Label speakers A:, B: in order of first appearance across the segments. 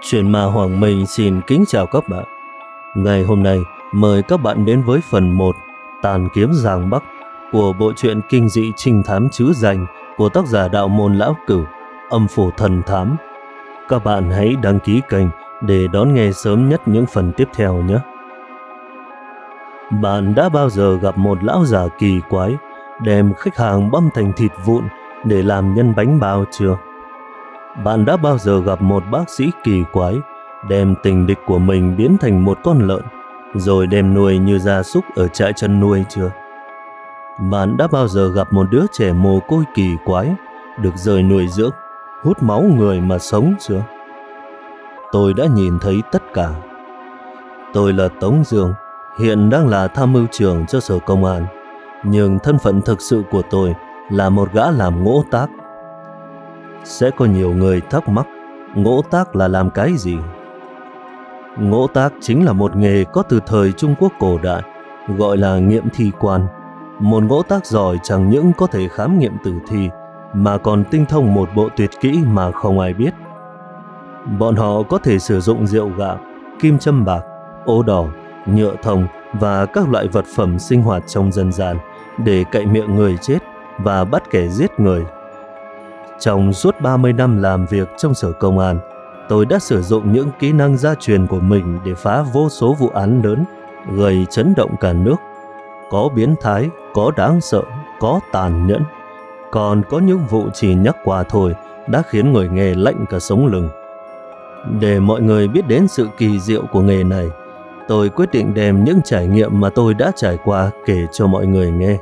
A: Chuyện ma Hoàng Minh xin kính chào các bạn. Ngày hôm nay mời các bạn đến với phần 1 Tàn kiếm Giang Bắc của bộ truyện kinh dị trinh thám trứ danh của tác giả Đạo Môn Lão Cửu, Âm Phủ Thần Thám. Các bạn hãy đăng ký kênh để đón nghe sớm nhất những phần tiếp theo nhé. Bạn đã bao giờ gặp một lão già kỳ quái đem khách hàng băm thành thịt vụn để làm nhân bánh bao chưa? Bạn đã bao giờ gặp một bác sĩ kỳ quái đem tình địch của mình biến thành một con lợn rồi đem nuôi như gia súc ở trại chăn nuôi chưa? Bạn đã bao giờ gặp một đứa trẻ mồ côi kỳ quái được rời nuôi dưỡng, hút máu người mà sống chưa? Tôi đã nhìn thấy tất cả. Tôi là Tống Dương, hiện đang là tham mưu trưởng cho Sở Công an, nhưng thân phận thực sự của tôi là một gã làm ngỗ tác. Sẽ có nhiều người thắc mắc, ngỗ tác là làm cái gì? Ngỗ tác chính là một nghề có từ thời Trung Quốc cổ đại, gọi là nghiệm thi quan. Một ngỗ tác giỏi chẳng những có thể khám nghiệm tử thi, mà còn tinh thông một bộ tuyệt kỹ mà không ai biết. Bọn họ có thể sử dụng rượu gạo, kim châm bạc, ố đỏ, nhựa thông và các loại vật phẩm sinh hoạt trong dân gian để cạy miệng người chết và bắt kẻ giết người. Trong suốt 30 năm làm việc trong Sở Công an, tôi đã sử dụng những kỹ năng gia truyền của mình để phá vô số vụ án lớn, gây chấn động cả nước. Có biến thái, có đáng sợ, có tàn nhẫn. Còn có những vụ chỉ nhắc qua thôi đã khiến người nghe lạnh cả sống lưng. Để mọi người biết đến sự kỳ diệu của nghề này, tôi quyết định đem những trải nghiệm mà tôi đã trải qua kể cho mọi người nghe.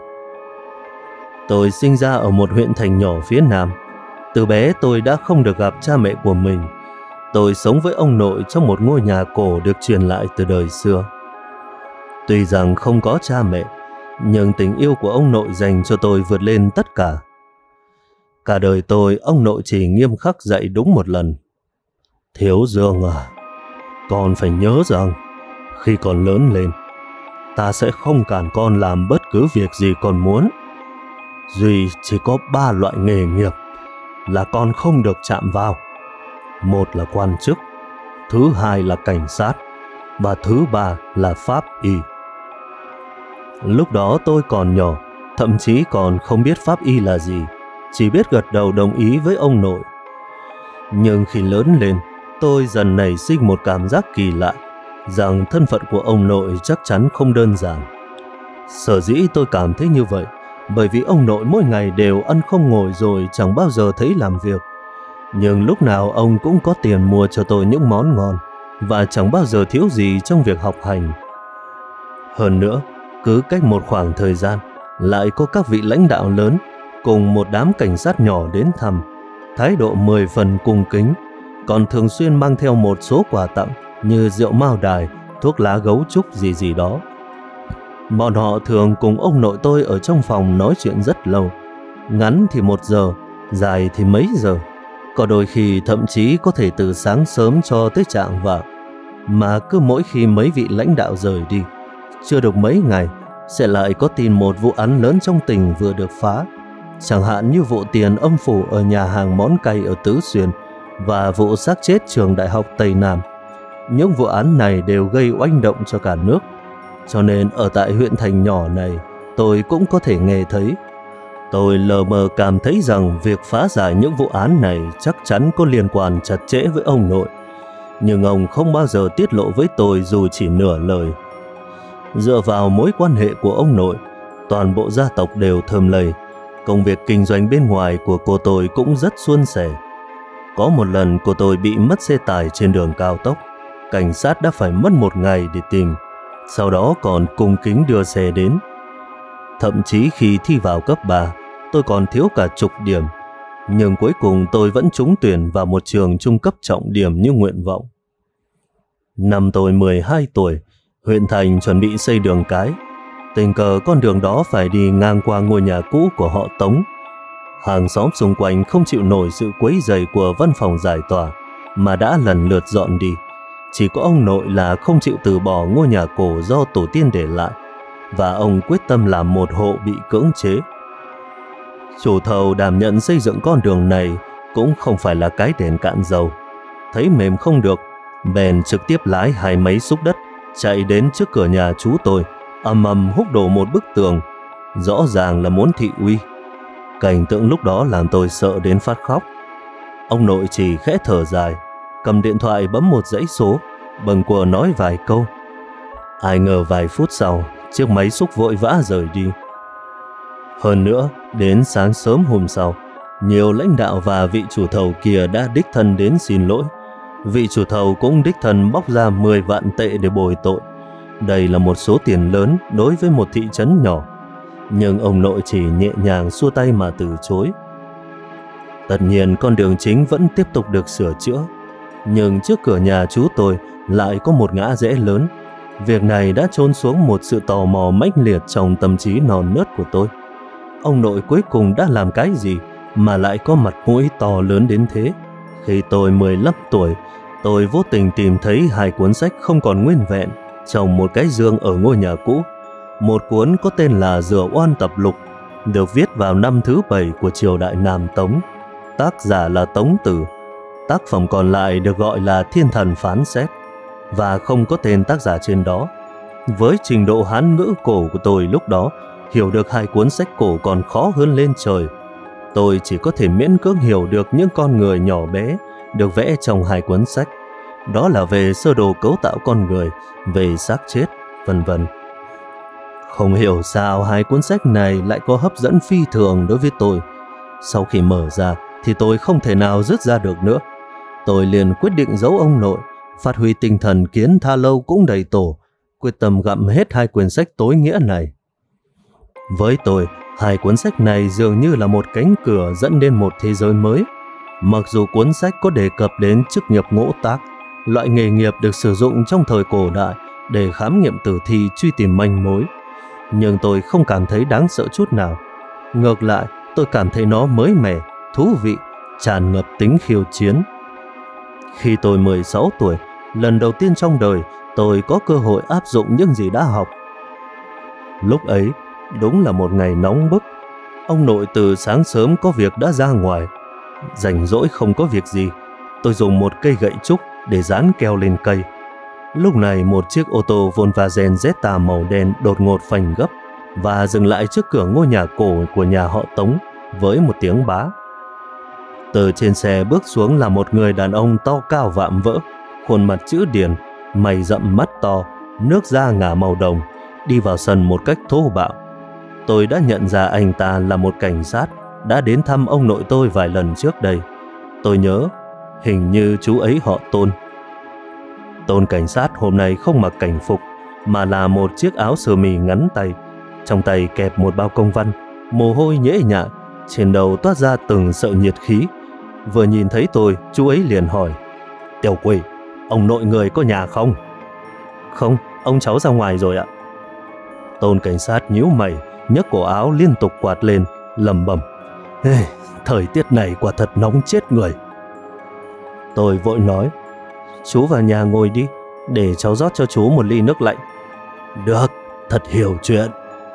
A: Tôi sinh ra ở một huyện thành nhỏ phía Nam. Từ bé tôi đã không được gặp cha mẹ của mình. Tôi sống với ông nội trong một ngôi nhà cổ được truyền lại từ đời xưa. Tuy rằng không có cha mẹ, nhưng tình yêu của ông nội dành cho tôi vượt lên tất cả. Cả đời tôi, ông nội chỉ nghiêm khắc dạy đúng một lần. Thiếu Dương à, con phải nhớ rằng khi con lớn lên, ta sẽ không cản con làm bất cứ việc gì con muốn. Duy chỉ có 3 loại nghề nghiệp là con không được chạm vào. Một là quan chức, thứ hai là cảnh sát, và thứ ba là pháp y. Lúc đó tôi còn nhỏ, thậm chí còn không biết pháp y là gì, chỉ biết gật đầu đồng ý với ông nội. Nhưng khi lớn lên, tôi dần nảy sinh một cảm giác kỳ lạ, rằng thân phận của ông nội chắc chắn không đơn giản. Sở dĩ tôi cảm thấy như vậy, bởi vì ông nội mỗi ngày đều ăn không ngồi rồi chẳng bao giờ thấy làm việc. Nhưng lúc nào ông cũng có tiền mua cho tôi những món ngon, và chẳng bao giờ thiếu gì trong việc học hành. Hơn nữa, cứ cách một khoảng thời gian, lại có các vị lãnh đạo lớn cùng một đám cảnh sát nhỏ đến thăm, thái độ 10 phần cung kính, còn thường xuyên mang theo một số quà tặng như rượu mao đài, thuốc lá gấu trúc gì gì đó. Bọn họ thường cùng ông nội tôi ở trong phòng nói chuyện rất lâu, ngắn thì 1 giờ, dài thì mấy giờ, có đôi khi thậm chí có thể từ sáng sớm cho tới chạng vạng. Mà cứ mỗi khi mấy vị lãnh đạo rời đi, chưa được mấy ngày sẽ lại có tin một vụ án lớn trong tỉnh vừa được phá, chẳng hạn như vụ tiền âm phủ ở nhà hàng món cay ở Tứ Xuyên và vụ xác chết trường đại học Tây Nam. Những vụ án này đều gây oanh động cho cả nước, cho nên ở tại huyện thành nhỏ này tôi cũng có thể nghe thấy. Tôi lờ mờ cảm thấy rằng việc phá giải những vụ án này chắc chắn có liên quan chặt chẽ với ông nội, nhưng ông không bao giờ tiết lộ với tôi dù chỉ nửa lời. Dựa vào mối quan hệ của ông nội, toàn bộ gia tộc đều thơm lây. Công việc kinh doanh bên ngoài của cô tôi cũng rất suôn sẻ. Có một lần cô tôi bị mất xe tải trên đường cao tốc, cảnh sát đã phải mất 1 ngày để tìm, sau đó còn cung kính đưa xe đến. Thậm chí khi thi vào cấp 3, tôi còn thiếu cả chục điểm, nhưng cuối cùng tôi vẫn trúng tuyển vào một trường trung cấp trọng điểm như nguyện vọng. Năm tôi 12 tuổi, huyện thành chuẩn bị xây đường cái. Tình cờ con đường đó phải đi ngang qua ngôi nhà cũ của họ Tống. Hàng xóm xung quanh không chịu nổi sự quấy rầy của văn phòng giải tỏa mà đã lần lượt dọn đi. Chỉ có ông nội là không chịu từ bỏ ngôi nhà cổ do tổ tiên để lại, và ông quyết tâm làm một hộ bị cưỡng chế. Chủ thầu đảm nhận xây dựng con đường này cũng không phải là cái đèn cạn dầu. Thấy mềm không được, bèn trực tiếp lái hai máy xúc đất chạy đến trước cửa nhà chú tôi, ầm ầm húc đổ một bức tường, rõ ràng là muốn thị uy. Cảnh tượng lúc đó làm tôi sợ đến phát khóc. Ông nội chỉ khẽ thở dài, cầm điện thoại bấm một dãy số, bâng quơ nói vài câu. Ai ngờ vài phút sau, chiếc máy xúc vội vã rời đi. Hơn nữa, đến sáng sớm hôm sau, nhiều lãnh đạo và vị chủ thầu kia đã đích thân đến xin lỗi. Vị chủ thầu cũng đích thân bóc ra 10 vạn tệ để bồi tội. Đây là một số tiền lớn đối với một thị trấn nhỏ. Nhưng ông nội chỉ nhẹ nhàng xua tay mà từ chối. Tất nhiên con đường chính vẫn tiếp tục được sửa chữa. Nhưng trước cửa nhà chú tôi lại có một ngã rẽ lớn. Việc này đã chôn xuống một sự tò mò mãnh liệt trong tâm trí non nớt của tôi. Ông nội cuối cùng đã làm cái gì mà lại có mặt mũi to lớn đến thế? Khi tôi 15 tuổi, tôi vô tình tìm thấy hai cuốn sách không còn nguyên vẹn trong một cái giường ở ngôi nhà cũ. Một cuốn có tên là Dừa Oan Tập Lục, được viết vào năm thứ 7 của triều đại Nam Tống. Tác giả là Tống Tử. Tác phẩm còn lại được gọi là Thiên Thần Phán Xét và không có tên tác giả trên đó. Với trình độ Hán ngữ cổ của tôi lúc đó, hiểu được hai cuốn sách cổ còn khó hơn lên trời. Tôi chỉ có thể miễn cưỡng hiểu được những con người nhỏ bé được vẽ trong hai cuốn sách. Đó là về sơ đồ cấu tạo con người, về xác chết, vân vân. Không hiểu sao hai cuốn sách này lại có hấp dẫn phi thường đối với tôi. Sau khi mở ra thì tôi không thể nào dứt ra được nữa. Tôi liền quyết định giấu ông nội, phát huy tinh thần kiến tha lâu cũng đầy tổ, quyết tâm gặm hết hai quyển sách tối nghĩa này. Với tôi, hai cuốn sách này dường như là một cánh cửa dẫn đến một thế giới mới. Mặc dù cuốn sách có đề cập đến chức nghiệp ngỗ tác, loại nghề nghiệp được sử dụng trong thời cổ đại để khám nghiệm tử thi truy tìm manh mối, nhưng tôi không cảm thấy đáng sợ chút nào. Ngược lại, tôi cảm thấy nó mới mẻ, thú vị, tràn ngập tính khiêu chiến. Khi tôi 16 tuổi, lần đầu tiên trong đời tôi có cơ hội áp dụng những gì đã học. Lúc ấy, đúng là một ngày nóng bức. Ông nội từ sáng sớm có việc đã ra ngoài. Rảnh rỗi không có việc gì, tôi dùng một cây gậy trúc để dán keo lên cây. Lúc này một chiếc ô tô Volkswagen Jetta màu đen đột ngột phanh gấp và dừng lại trước cửa ngôi nhà cổ của nhà họ Tống với một tiếng bá. Từ trên xe bước xuống là một người đàn ông to cao vạm vỡ, khuôn mặt chữ điền, mày rậm mắt to, nước da ngả màu đồng, đi vào sân một cách thô bạo. Tôi đã nhận ra anh ta là một cảnh sát đã đến thăm ông nội tôi vài lần trước đây. Tôi nhớ, hình như chú ấy họ Tôn. Tôn cảnh sát hôm nay không mặc cảnh phục, mà là một chiếc áo sơ mi ngắn tay, trong tay kẹp một bao công văn, mồ hôi nhễ nhại, trên đầu toát ra từng sợi nhiệt khí. Vừa nhìn thấy tôi, chú ấy liền hỏi: "Tiểu Quỷ, ông nội người có nhà không?" "Không, ông cháu ra ngoài rồi ạ." Tôn cảnh sát nhíu mày, nhấc cổ áo liên tục quạt lên, lẩm bẩm: "Thời tiết này quả thật nóng chết người." Tôi vội nói: "Chú vào nhà ngồi đi, để cháu rót cho chú một ly nước lạnh." "Được, thật hiểu chuyện."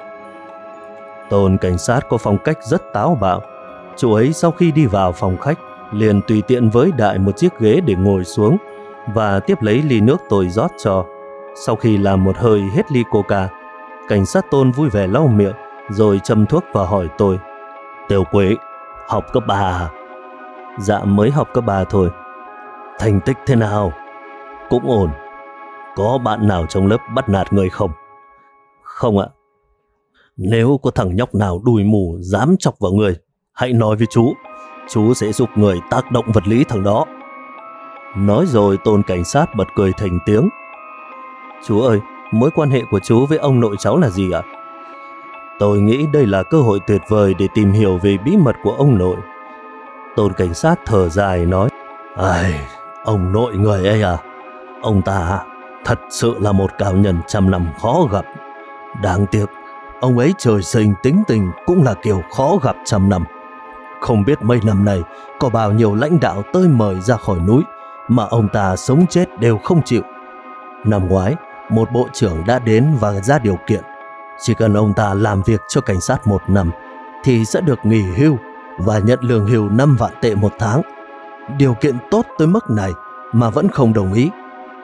A: Tôn cảnh sát có phong cách rất táo bạo. Chú ấy sau khi đi vào phòng khách liền tùy tiện với đại một chiếc ghế để ngồi xuống và tiếp lấy ly nước tôi rót cho. Sau khi làm một hơi hết ly coca, cảnh sát Tôn vui vẻ lau miệng rồi châm thuốc và hỏi tôi: "Tiểu Quỷ, học cấp 3 à?" "Dạ, mới học cấp 3 thôi." "Thành tích thế nào?" "Cũng ổn." "Có bạn nào trong lớp bắt nạt người không?" "Không ạ." "Nếu có thằng nhóc nào đùi mù dám chọc vào người, hãy nói với chú sẽ giúp người tác động vật lý thằng đó." Nói rồi Tôn cảnh sát bật cười thành tiếng. "Chú ơi, mối quan hệ của chú với ông nội cháu là gì ạ?" Tôi nghĩ đây là cơ hội tuyệt vời để tìm hiểu về bí mật của ông nội. Tôn cảnh sát thở dài nói: "Ai, ông nội người ấy à, ông ta thật sự là một cao nhân trăm năm khó gặp. Đáng tiếc, ông ấy trời sinh tính tình cũng là kiểu khó gặp trăm năm. Không biết mấy năm nay có bao nhiêu lãnh đạo tới mời ra khỏi núi mà ông ta sống chết đều không chịu. Năm ngoái, một bộ trưởng đã đến và ra điều kiện, chỉ cần ông ta làm việc cho cảnh sát 1 năm thì sẽ được nghỉ hưu và nhận lương hưu 5 vạn tệ một tháng. Điều kiện tốt tới mức này mà vẫn không đồng ý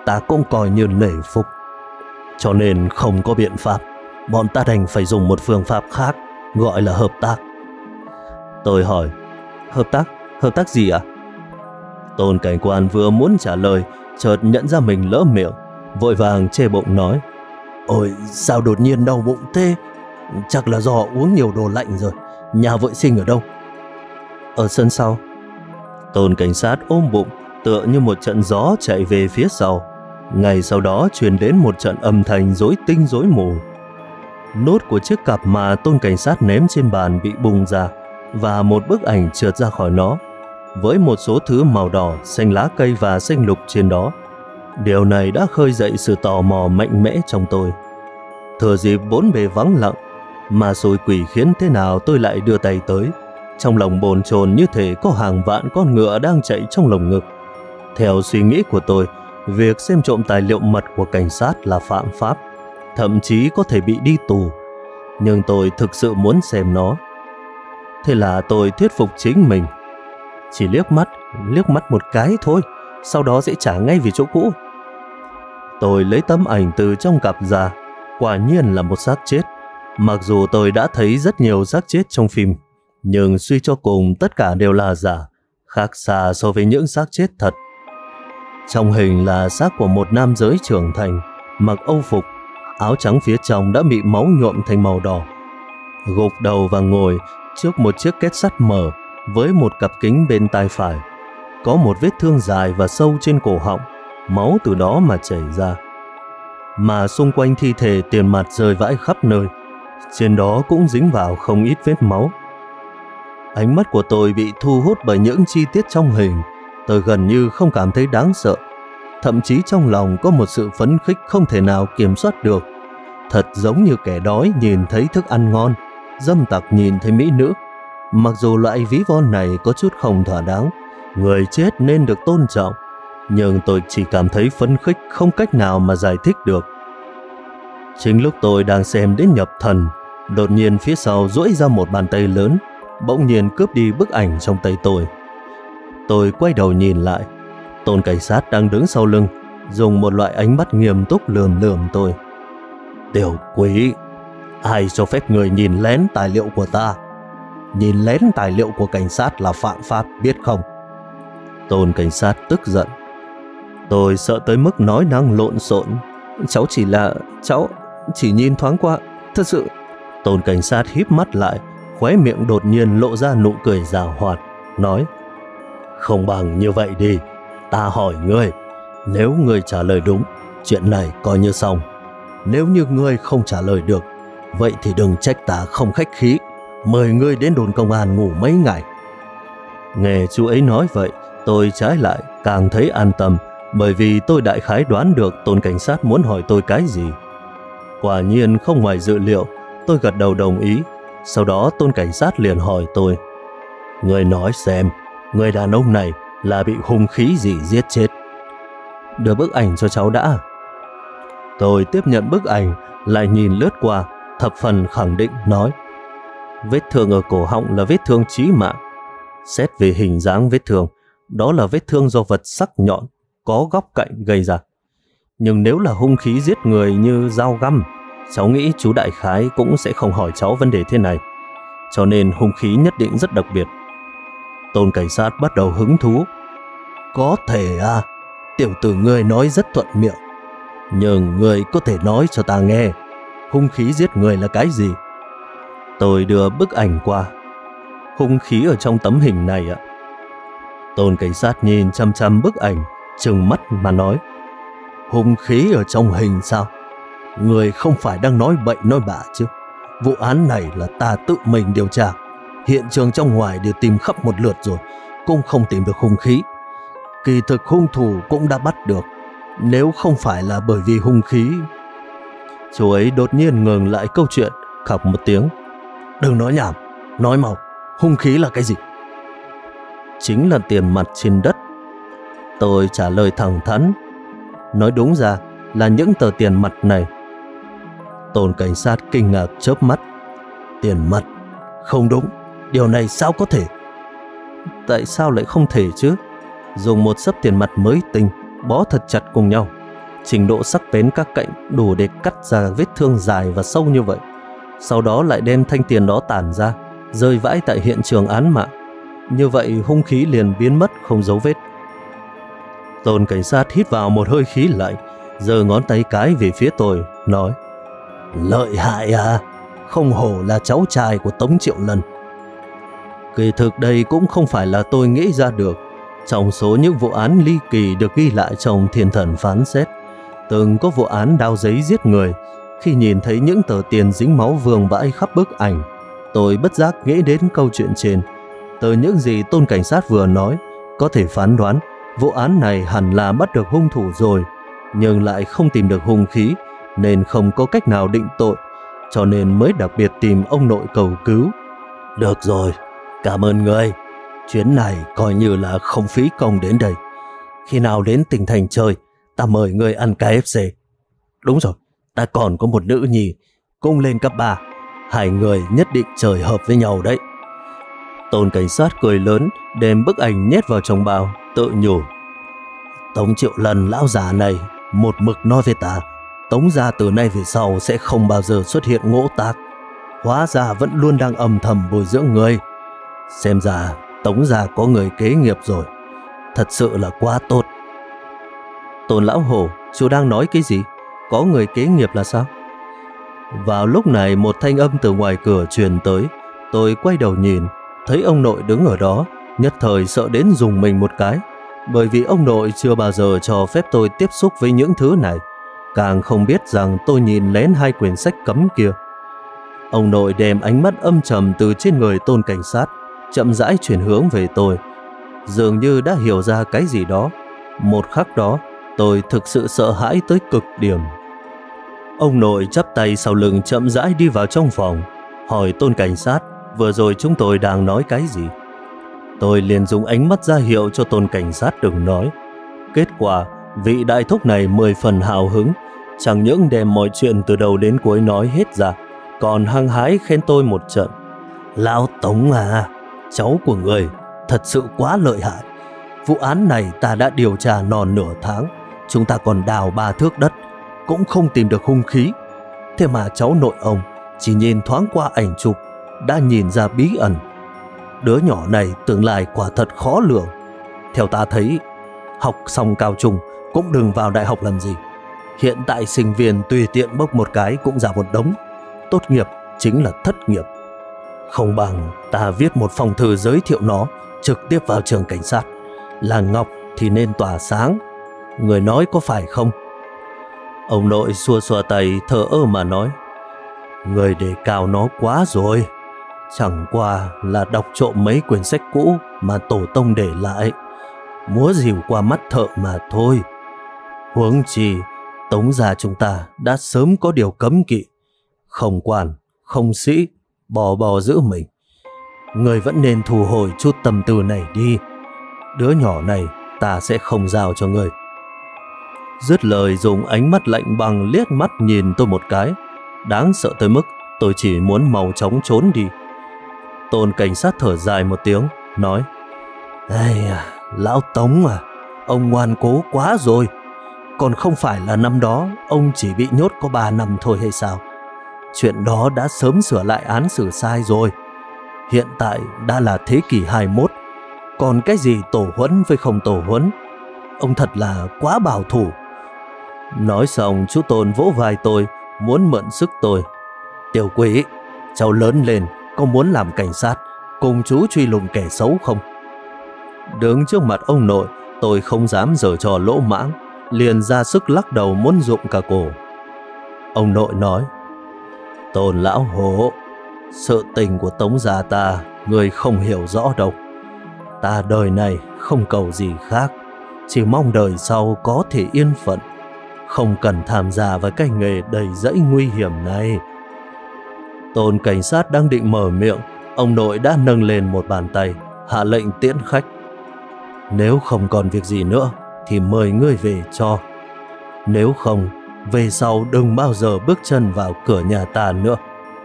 A: ta cũng coi như nể phục. Cho nên không có biện pháp, bọn ta đành phải dùng một phương pháp khác, gọi là hợp tác. Tôi hỏi, hợp tác gì ạ? Tôn cảnh quan vừa muốn trả lời, chợt nhận ra mình lỡ miệng, vội vàng chê bụng nói, ôi sao đột nhiên đau bụng thế? Chắc là do uống nhiều đồ lạnh rồi. Nhà vệ sinh ở đâu? Ở sân sau. Tôn cảnh sát ôm bụng, tựa như một trận gió chạy về phía sau. Ngay sau đó truyền đến một trận âm thanh rối tinh rối mù. Nốt của chiếc cặp mà tôn cảnh sát ném trên bàn bị bung ra, và một bức ảnh trượt ra khỏi nó, với một số thứ màu đỏ, xanh lá cây và xanh lục trên đó. Điều này đã khơi dậy sự tò mò mạnh mẽ trong tôi. Thừa dịp bốn bề vắng lặng, mà xui quỷ khiến thế nào tôi lại đưa tay tới. Trong lòng bồn chồn như thể có hàng vạn con ngựa đang chạy trong lồng ngực. Theo suy nghĩ của tôi, việc xem trộm tài liệu mật của cảnh sát là phạm pháp, thậm chí có thể bị đi tù. Nhưng tôi thực sự muốn xem nó. Thế là tôi thuyết phục chính mình. Chỉ liếc mắt một cái thôi, sau đó sẽ trả ngay về chỗ cũ. Tôi lấy tấm ảnh từ trong cặp ra, quả nhiên là một xác chết. Mặc dù tôi đã thấy rất nhiều xác chết trong phim, nhưng suy cho cùng tất cả đều là giả, khác xa so với những xác chết thật. Trong hình là xác của một nam giới trưởng thành, mặc âu phục, áo trắng phía trong đã bị máu nhuộm thành màu đỏ. Gục đầu và ngồi trước một chiếc két sắt mở với một cặp kính bên tai phải. Có một vết thương dài và sâu trên cổ họng, máu từ đó mà chảy ra. Mà xung quanh thi thể tiền mặt rơi vãi khắp nơi, trên đó cũng dính vào không ít vết máu. Ánh mắt của tôi bị thu hút bởi những chi tiết trong hình. Tôi gần như không cảm thấy đáng sợ, thậm chí trong lòng có một sự phấn khích không thể nào kiểm soát được. Thật giống như kẻ đói nhìn thấy thức ăn ngon, dâm tặc nhìn thấy mỹ nữ. Mặc dù loại ví von này có chút không thỏa đáng, người chết nên được tôn trọng, nhưng tôi chỉ cảm thấy phấn khích không cách nào mà giải thích được. Chính lúc tôi đang xem đến nhập thần, đột nhiên phía sau duỗi ra một bàn tay lớn, bỗng nhiên cướp đi bức ảnh trong tay tôi. Tôi quay đầu nhìn lại, tôn cảnh sát đang đứng sau lưng, dùng một loại ánh mắt nghiêm túc lườm tôi. Tiểu quỷ, ai cho phép người nhìn lén tài liệu của ta? Nhìn lén tài liệu của cảnh sát là phạm pháp, biết không? Tôn cảnh sát tức giận. Tôi sợ tới mức nói năng lộn xộn. Cháu chỉ nhìn thoáng qua, thật sự. Tôn cảnh sát híp mắt lại, khóe miệng đột nhiên lộ ra nụ cười giảo hoạt, nói, không bằng như vậy đi, ta hỏi ngươi, nếu ngươi trả lời đúng, chuyện này coi như xong. Nếu như ngươi không trả lời được, vậy thì đừng trách ta không khách khí, mời ngươi đến đồn công an ngủ mấy ngày. Nghe chú ấy nói vậy, tôi trái lại càng thấy an tâm, bởi vì tôi đại khái đoán được tôn cảnh sát muốn hỏi tôi cái gì. Quả nhiên không ngoài dự liệu, tôi gật đầu đồng ý. Sau đó tôn cảnh sát liền hỏi tôi, ngươi nói xem, người đàn ông này là bị hung khí gì giết chết? Đưa bức ảnh cho cháu đã. Tôi tiếp nhận bức ảnh, lại nhìn lướt qua, thập phần khẳng định nói, vết thương ở cổ họng là vết thương chí mạng. Xét về hình dáng vết thương, đó là vết thương do vật sắc nhọn, có góc cạnh gây ra. Nhưng nếu là hung khí giết người như dao găm, cháu nghĩ chú đại khái cũng sẽ không hỏi cháu vấn đề thế này. Cho nên hung khí nhất định rất đặc biệt. Tôn cảnh sát bắt đầu hứng thú. Có thể à, tiểu tử ngươi nói rất thuận miệng. Nhưng ngươi có thể nói cho ta nghe, hung khí giết người là cái gì? Tôi đưa bức ảnh qua. Hung khí ở trong tấm hình này ạ. Tôn cảnh sát nhìn chăm chăm bức ảnh, trừng mắt mà nói, hung khí ở trong hình sao? Người không phải đang nói bậy nói bạ chứ? Vụ án này là ta tự mình điều tra, hiện trường trong ngoài đều tìm khắp một lượt rồi, cũng không tìm được hung khí. Kỳ thực hung thủ cũng đã bắt được, nếu không phải là bởi vì hung khí. Chú ấy đột nhiên ngừng lại câu chuyện, khóc một tiếng. Đừng nói nhảm, nói mau, hung khí là cái gì? Chính là tiền mặt trên đất. Tôi trả lời thẳng thắn. Nói đúng ra là những tờ tiền mặt này. Tôn cảnh sát kinh ngạc chớp mắt. Tiền mặt? Không đúng, điều này sao có thể? Tại sao lại không thể chứ? Dùng một xấp tiền mặt mới tinh, bó thật chặt cùng nhau, trình độ sắc bén các cạnh đủ để cắt ra vết thương dài và sâu như vậy. Sau đó lại đem thanh tiền đó tản ra, rơi vãi tại hiện trường án mạng. Như vậy hung khí liền biến mất không dấu vết. Tôn cảnh sát hít vào một hơi khí lạnh, giơ ngón tay cái về phía tôi, nói: lợi hại à, không hổ là cháu trai của Tống Triệu Lân. Kỳ thực đây cũng không phải là tôi nghĩ ra được. Trong số những vụ án ly kỳ được ghi lại trong Thiên Thần phán xét, từng có vụ án đao giấy giết người. Khi nhìn thấy những tờ tiền dính máu vương vãi khắp bức ảnh, tôi bất giác nghĩ đến câu chuyện trên. Từ những gì Tôn cảnh sát vừa nói, có thể phán đoán vụ án này hẳn là bắt được hung thủ rồi, nhưng lại không tìm được hung khí, nên không có cách nào định tội, cho nên mới đặc biệt tìm ông nội cầu cứu. Được rồi, cảm ơn người. Chuyến này coi như là không phí công đến đây. Khi nào đến tỉnh thành chơi, ta mời người ăn KFC. Đúng rồi, ta còn có một nữ nhi, cũng lên cấp 3. Hai người nhất định trời hợp với nhau đấy. Tôn cảnh sát cười lớn, đem bức ảnh nhét vào trong bao, tự nhủ: Tống Triệu Lân lão già này một mực nói với ta, Tống gia từ nay về sau sẽ không bao giờ xuất hiện ngỗ tác. Hóa ra vẫn luôn đang âm thầm bồi dưỡng người. Xem ra Tống gia có người kế nghiệp rồi. Thật sự là quá tốt. Tôn lão hổ, chú đang nói cái gì? Có người kế nghiệp là sao? Vào lúc này một thanh âm từ ngoài cửa truyền tới. Tôi quay đầu nhìn, thấy ông nội đứng ở đó, nhất thời sợ đến rùng mình một cái. Bởi vì ông nội chưa bao giờ cho phép tôi tiếp xúc với những thứ này, càng không biết rằng tôi nhìn lén hai quyển sách cấm kia. Ông nội đem ánh mắt âm trầm từ trên người Tôn cảnh sát chậm rãi chuyển hướng về tôi, dường như đã hiểu ra cái gì đó. Một khắc đó, tôi thực sự sợ hãi tới cực điểm. Ông nội chắp tay sau lưng chậm rãi đi vào trong phòng, hỏi Tôn cảnh sát vừa rồi chúng tôi đang nói cái gì. Tôi liền dùng ánh mắt ra hiệu cho Tôn cảnh sát đừng nói. Kết quả, vị đại thúc này 10 phần hào hứng, chẳng những đem mọi chuyện từ đầu đến cuối nói hết ra, còn hăng hái khen tôi một trận. Lão Tống à, cháu của người thật sự quá lợi hại. Vụ án này ta đã điều tra non nửa tháng, chúng ta còn đào 3 thước đất, cũng không tìm được hung khí. Thế mà cháu nội ông chỉ nhìn thoáng qua ảnh chụp đã nhìn ra bí ẩn. Đứa nhỏ này tương lai quả thật khó lường. Theo ta thấy, học xong cao trung cũng đừng vào đại học làm gì. Hiện tại sinh viên tùy tiện bốc một cái cũng ra một đống. Tốt nghiệp chính là thất nghiệp. Không bằng ta viết một phong thư giới thiệu nó trực tiếp vào trường cảnh sát. Là ngọc thì nên tỏa sáng. Người nói có phải không? Ông nội xua xua tay thờ ơ mà nói: Người đề cao nó quá rồi. Chẳng qua là đọc trộm mấy quyển sách cũ mà tổ tông để lại, múa rìu qua mắt thợ mà thôi. Huống chi Tống gia chúng ta đã sớm có điều cấm kỵ: không quan, không sĩ, bò giữ mình. Người vẫn nên thu hồi chút tâm tư này đi. Đứa nhỏ này ta sẽ không giao cho người. Dứt lời dùng ánh mắt lạnh băng liếc mắt nhìn tôi một cái, đáng sợ tới mức tôi chỉ muốn mau chóng trốn đi. Tôn cảnh sát thở dài một tiếng, nói: Ây à, lão Tống à, ông ngoan cố quá rồi. Còn không phải là năm đó ông chỉ bị nhốt có 3 năm thôi hay sao? Chuyện đó đã sớm sửa lại án xử sai rồi. Hiện tại đã là thế kỷ 21, còn cái gì tổ huấn với không tổ huấn? Ông thật là quá bảo thủ. Nói xong chú Tôn vỗ vai tôi, muốn mượn sức tôi. Tiểu Quý, cháu lớn lên có muốn làm cảnh sát cùng chú truy lùng kẻ xấu không? Đứng trước mặt ông nội, tôi không dám giở trò lỗ mãng, liền ra sức lắc đầu muốn rụng cả cổ. Ông nội nói: Tôn lão hổ, sự tình của Tống gia ta người không hiểu rõ đâu. Ta đời này không cầu gì khác, chỉ mong đời sau có thể yên phận, không cần tham gia vào cái nghề đầy rẫy nguy hiểm này. Tôn cảnh sát đang định mở miệng, ông nội đã nâng lên một bàn tay, hạ lệnh tiễn khách. Nếu không còn việc gì nữa thì mời ngươi về cho. Nếu không, về sau đừng bao giờ bước chân vào cửa nhà ta nữa.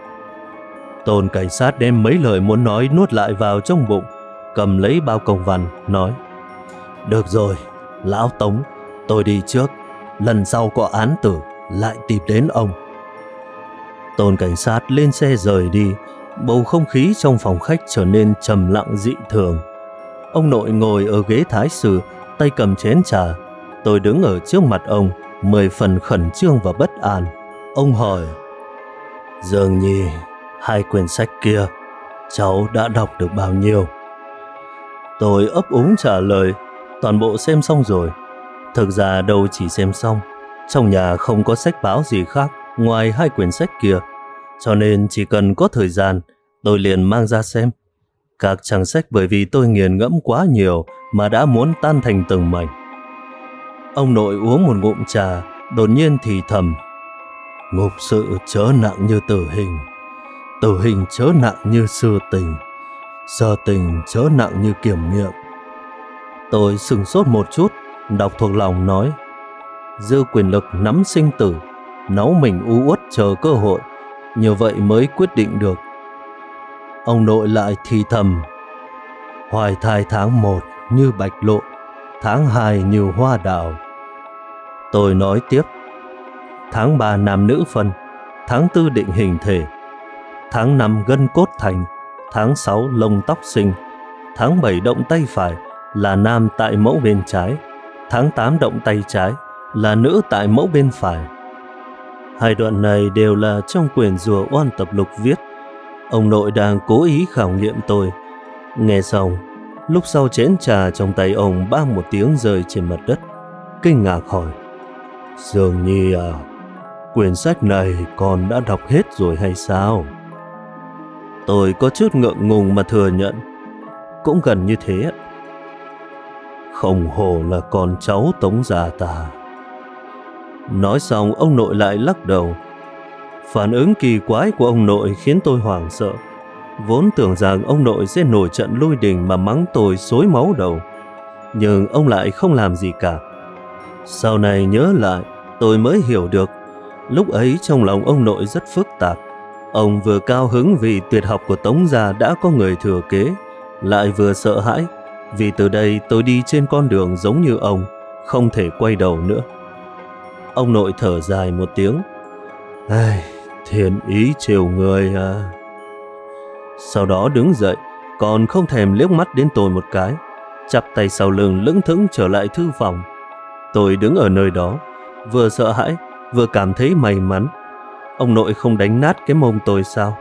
A: Tôn cảnh sát đem mấy lời muốn nói nuốt lại vào trong bụng, cầm lấy bao công văn, nói: Được rồi, lão Tống, tôi đi trước. lần sau có án tử lại tìm đến ông. Tôn cảnh sát lên xe rời đi, bầu không khí trong phòng khách trở nên trầm lặng dị thường. Ông nội ngồi ở ghế thái sư, tay cầm chén trà. Tôi đứng ở trước mặt ông, 10 phần khẩn trương và bất an. Ông hỏi: Dương Nhi, 2 quyển sách kia, cháu đã đọc được bao nhiêu? Tôi ấp úng trả lời: toàn bộ xem xong rồi. Thực ra đâu chỉ xem xong, trong nhà không có sách báo gì khác ngoài 2 quyển sách kia, cho nên chỉ cần có thời gian, tôi liền mang ra xem. Các trang sách bởi vì tôi nghiền ngẫm quá nhiều mà đã muốn tan thành từng mảnh. Ông nội uống một ngụm trà, đột nhiên thì thầm: ngục sự chớ nặng như tử hình chớ nặng như sơ tình chớ nặng như kiểm nghiệm. Tôi sửng sốt một chút, đọc thuộc lòng nói: dư quyền lực nắm sinh tử, náu mình u uất chờ cơ hội, như vậy mới quyết định được. Ông nội lại thì thầm: hoài thai tháng 1 như bạch lộ, tháng 2 như hoa đào. Tôi nói tiếp: tháng 3 nam nữ phân, tháng 4 định hình thể, tháng 5 gân cốt thành, tháng 6 lông tóc sinh, tháng 7 động tay phải là nam tại mẫu bên trái, tháng 8 động tay trái là nữ tại mẫu bên phải. 2 đoạn này đều là trong quyển Rùa Oan Tập Lục viết. Ông nội đang cố ý khảo nghiệm tôi. Nghe xong, lúc sau chén trà trong tay ông bang một tiếng rơi trên mặt đất, kinh ngạc hỏi: Dương Nhi à, quyển sách này con đã đọc hết rồi hay sao? Tôi có chút ngượng ngùng mà thừa nhận: cũng gần như thế. Không hổ là con cháu Tống gia ta. Nói xong ông nội lại lắc đầu. Phản ứng kỳ quái của ông nội khiến tôi hoảng sợ. Vốn tưởng rằng ông nội sẽ nổi trận lôi đình mà mắng tôi xối máu đầu, nhưng ông lại không làm gì cả. Sau này nhớ lại, tôi mới hiểu được, lúc ấy trong lòng ông nội rất phức tạp. Ông vừa cao hứng vì tuyệt học của Tống gia đã có người thừa kế, lại vừa sợ hãi vì từ đây tôi đi trên con đường giống như ông, không thể quay đầu nữa. Ông nội thở dài một tiếng: ai, thiên ý chiều người à. Sau đó đứng dậy, còn không thèm liếc mắt đến tôi một cái, chắp tay sau lưng lững thững trở lại thư phòng. Tôi đứng ở nơi đó, vừa sợ hãi, vừa cảm thấy may mắn. Ông nội không đánh nát cái mông tôi sao?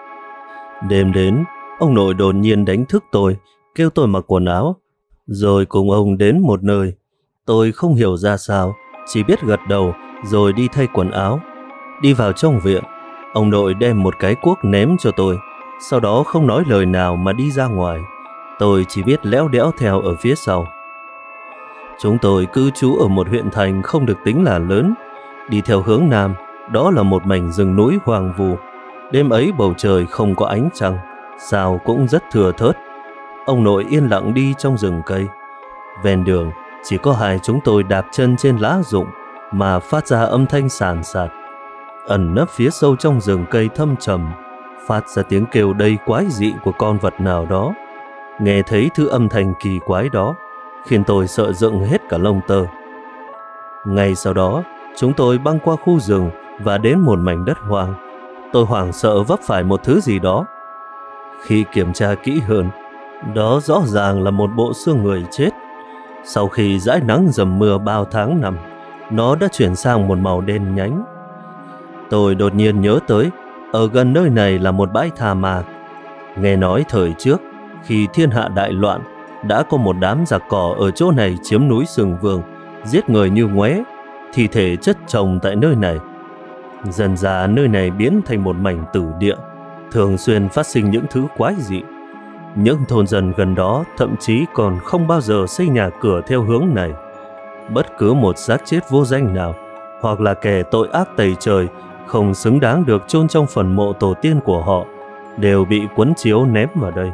A: Đêm đến, ông nội đột nhiên đánh thức tôi, kêu tôi mặc quần áo, rồi cùng ông đến một nơi. Tôi không hiểu ra sao, chỉ biết gật đầu rồi đi thay quần áo. Đi vào trong viện, ông nội đem một cái cuốc ném cho tôi, sau đó không nói lời nào mà đi ra ngoài. Tôi chỉ biết léo đẽo theo ở phía sau. Chúng tôi cư trú ở một huyện thành không được tính là lớn. Đi theo hướng nam, đó là một mảnh rừng núi hoang vu. Đêm ấy bầu trời không có ánh trăng, sao cũng rất thưa thớt. Ông nội yên lặng đi trong rừng cây. Ven đường chỉ có hai chúng tôi đạp chân trên lá rụng mà phát ra âm thanh sàn sạt. Ẩn nấp phía sâu trong rừng cây thâm trầm, phát ra tiếng kêu đầy quái dị của con vật nào đó. Nghe thấy thứ âm thanh kỳ quái đó khiến tôi sợ rợn hết cả lông tơ. Ngay sau đó, chúng tôi băng qua khu rừng và đến một mảnh đất hoang. Tôi hoảng sợ vấp phải một thứ gì đó. Khi kiểm tra kỹ hơn, đó rõ ràng là một bộ xương người chết. Sau khi dãi nắng dầm mưa bao tháng năm, nó đã chuyển sang một màu đen nhánh. Tôi đột nhiên nhớ tới, ở gần nơi này là một bãi tha ma. Nghe nói thời trước, khi thiên hạ đại loạn, đã có một đám giặc cỏ ở chỗ này chiếm núi Sừng Vương, giết người như ngoé, thi thể chất chồng tại nơi này. Dần dà nơi này biến thành một mảnh tử địa, thường xuyên phát sinh những thứ quái dị. Những thôn dân gần đó thậm chí còn không bao giờ xây nhà cửa theo hướng này. Bất cứ một xác chết vô danh nào, hoặc là kẻ tội ác tày trời, không xứng đáng được chôn trong phần mộ tổ tiên của họ, đều bị quấn chiếu ném vào đây.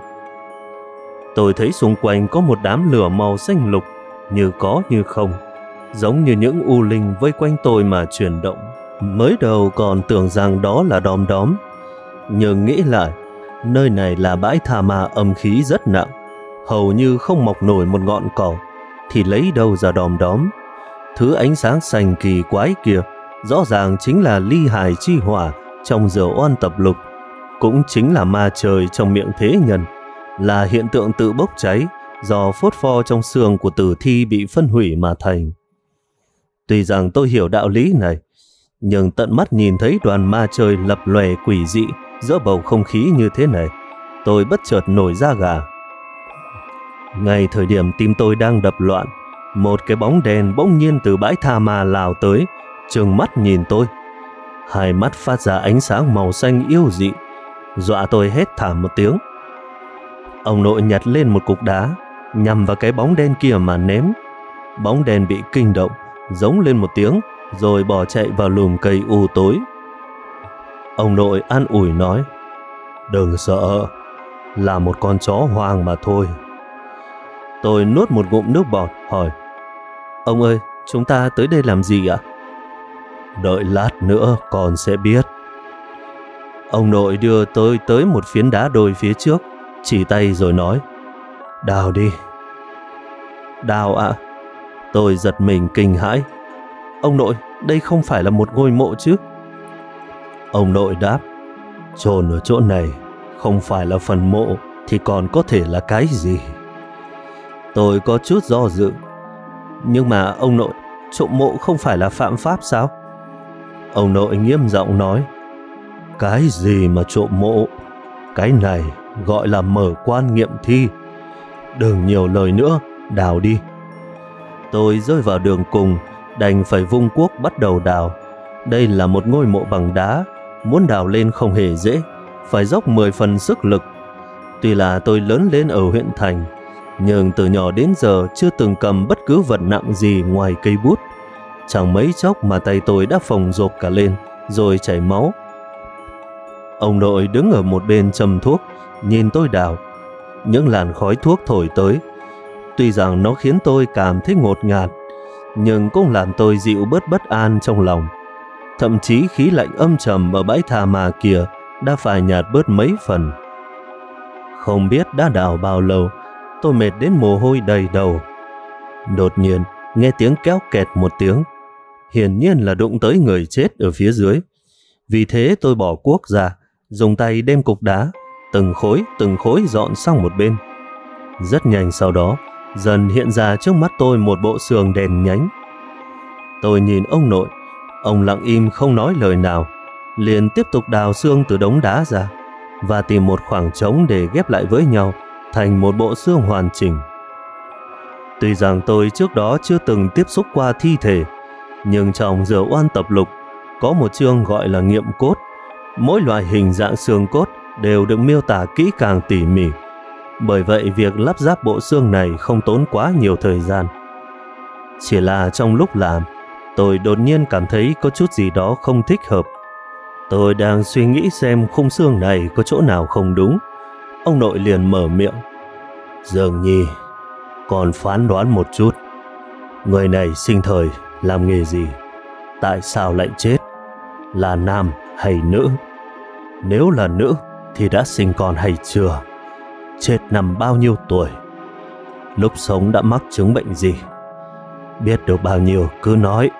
A: Tôi thấy xung quanh có một đám lửa màu xanh lục, như có như không, giống như những u linh vây quanh tôi mà chuyển động. Mới đầu còn tưởng rằng đó là đom đóm, nhưng nghĩ lại, nơi này là bãi tha ma âm khí rất nặng, hầu như không mọc nổi một ngọn cỏ, thì lấy đâu ra đom đóm. Thứ ánh sáng xanh kỳ quái kia rõ ràng chính là ly hải chi hỏa trong Dở Oan Tập Lục, cũng chính là ma trời trong miệng thế nhân, là hiện tượng tự bốc cháy do phốt pho trong xương của tử thi bị phân hủy mà thành. Tuy rằng tôi hiểu đạo lý này, nhưng tận mắt nhìn thấy đoàn ma trời lập lòe quỷ dị giữa bầu không khí như thế này, tôi bất chợt nổi da gà. Ngay thời điểm tim tôi đang đập loạn, một cái bóng đèn bỗng nhiên từ bãi tha ma lao tới, trừng mắt nhìn tôi. Hai mắt phát ra ánh sáng màu xanh yêu dị, dọa tôi hét thảm một tiếng. Ông nội nhặt lên một cục đá, nhằm vào cái bóng đen kia mà ném. Bóng đen bị kinh động, giống lên một tiếng, rồi bỏ chạy vào lùm cây u tối. Ông nội an ủi nói, đừng sợ, là một con chó hoang mà thôi. Tôi nuốt một ngụm nước bọt, hỏi, ông ơi, chúng ta tới đây làm gì ạ? Đợi lát nữa con sẽ biết. Ông nội đưa tôi tới một phiến đá đồi phía trước, chỉ tay rồi nói, đào đi. Đào ạ? Tôi giật mình kinh hãi. Ông nội, đây không phải là một ngôi mộ chứ? Ông nội đáp, chôn ở chỗ này không phải là phần mộ thì còn có thể là cái gì? Tôi có chút do dự. Nhưng mà ông nội, trộm mộ không phải là phạm pháp sao? Ông nội nghiêm giọng nói, cái gì mà trộm mộ? Cái này gọi là mở quan nghiệm thi. Đừng nhiều lời nữa, đào đi. Tôi rơi vào đường cùng, đành phải vung cuốc bắt đầu đào. Đây là một ngôi mộ bằng đá, muốn đào lên không hề dễ, phải dốc 10 phần sức lực. Tuy là tôi lớn lên ở huyện thành, nhưng từ nhỏ đến giờ chưa từng cầm bất cứ vật nặng gì ngoài cây bút. Chẳng mấy chốc mà tay tôi đã phồng rộp cả lên, rồi chảy máu. Ông nội đứng ở một bên châm thuốc, nhìn tôi đào. Những làn khói thuốc thổi tới, tuy rằng nó khiến tôi cảm thấy ngột ngạt, nhưng cũng làm tôi dịu bớt bất an trong lòng. Thậm chí khí lạnh âm trầm ở bãi tha ma kia đã phải nhạt bớt mấy phần. Không biết đã đào bao lâu, tôi mệt đến mồ hôi đầy đầu. Đột nhiên nghe tiếng kéo kẹt một tiếng, hiển nhiên là đụng tới người chết ở phía dưới. Vì thế tôi bỏ cuốc ra, dùng tay đem cục đá từng khối dọn sang một bên. Rất nhanh sau đó, dần hiện ra trước mắt tôi một bộ xương đen nhánh. Tôi nhìn ông nội, ông lặng im không nói lời nào, liền tiếp tục đào xương từ đống đá ra và tìm một khoảng trống để ghép lại với nhau thành một bộ xương hoàn chỉnh. Tuy rằng tôi trước đó chưa từng tiếp xúc qua thi thể, nhưng trong Dở Oan Tập Lục có một chương gọi là nghiệm cốt. Mỗi loại hình dạng xương cốt đều được miêu tả kỹ càng tỉ mỉ. Bởi vậy việc lắp ráp bộ xương này không tốn quá nhiều thời gian. Chỉ là trong lúc làm, tôi đột nhiên cảm thấy có chút gì đó không thích hợp. Tôi đang suy nghĩ xem khung xương này có chỗ nào không đúng. Ông nội liền mở miệng, dường nhi, còn phán đoán một chút. Người này sinh thời làm nghề gì? Tại sao lại chết? Là nam hay nữ? Nếu là nữ thì đã sinh con hay chưa? Chết năm bao nhiêu tuổi? Lúc sống đã mắc chứng bệnh gì? Biết được bao nhiêu cứ nói.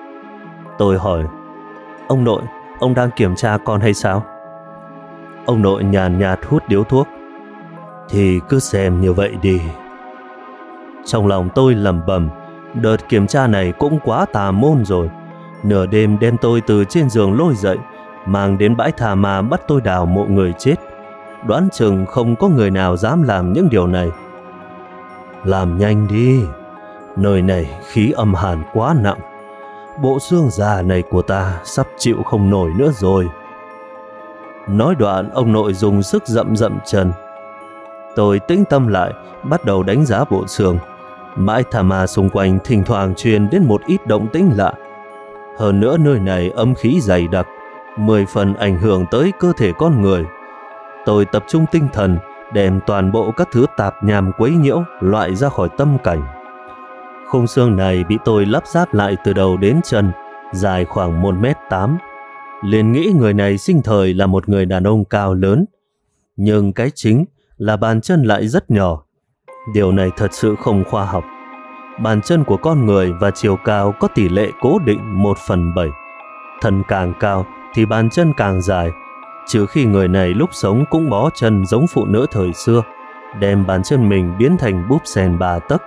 A: Tôi hỏi, ông nội, ông đang kiểm tra con hay sao? Ông nội nhàn nhạt hút điếu thuốc. Thì cứ xem như vậy đi. Trong lòng tôi lẩm bẩm, đợt kiểm tra này cũng quá tà môn rồi. Nửa đêm đem tôi từ trên giường lôi dậy, mang đến bãi tha ma bắt tôi đào mộ người chết. Đoán chừng không có người nào dám làm những điều này. Làm nhanh đi, nơi này khí âm hàn quá nặng. Bộ xương già này của ta sắp chịu không nổi nữa rồi. Nói đoạn, ông nội dùng sức dậm dậm chân. Tôi tĩnh tâm lại, bắt đầu đánh giá bộ xương. Bãi tha ma xung quanh thỉnh thoảng truyền đến một ít động tĩnh lạ. Hơn nữa nơi này âm khí dày đặc, 10 phần ảnh hưởng tới cơ thể con người. Tôi tập trung tinh thần, đem toàn bộ các thứ tạp nham quấy nhiễu loại ra khỏi tâm cảnh. Khung xương này bị tôi lắp ráp lại từ đầu đến chân, dài khoảng 1m8. Liền nghĩ người này sinh thời là một người đàn ông cao lớn. Nhưng cái chính là bàn chân lại rất nhỏ. Điều này thật sự không khoa học. bàn chân của con người và chiều cao có tỷ lệ cố định 1/7. Thân càng cao thì bàn chân càng dài, trừ khi người này lúc sống cũng bó chân giống phụ nữ thời xưa, đem bàn chân mình biến thành búp sen 3 tấc.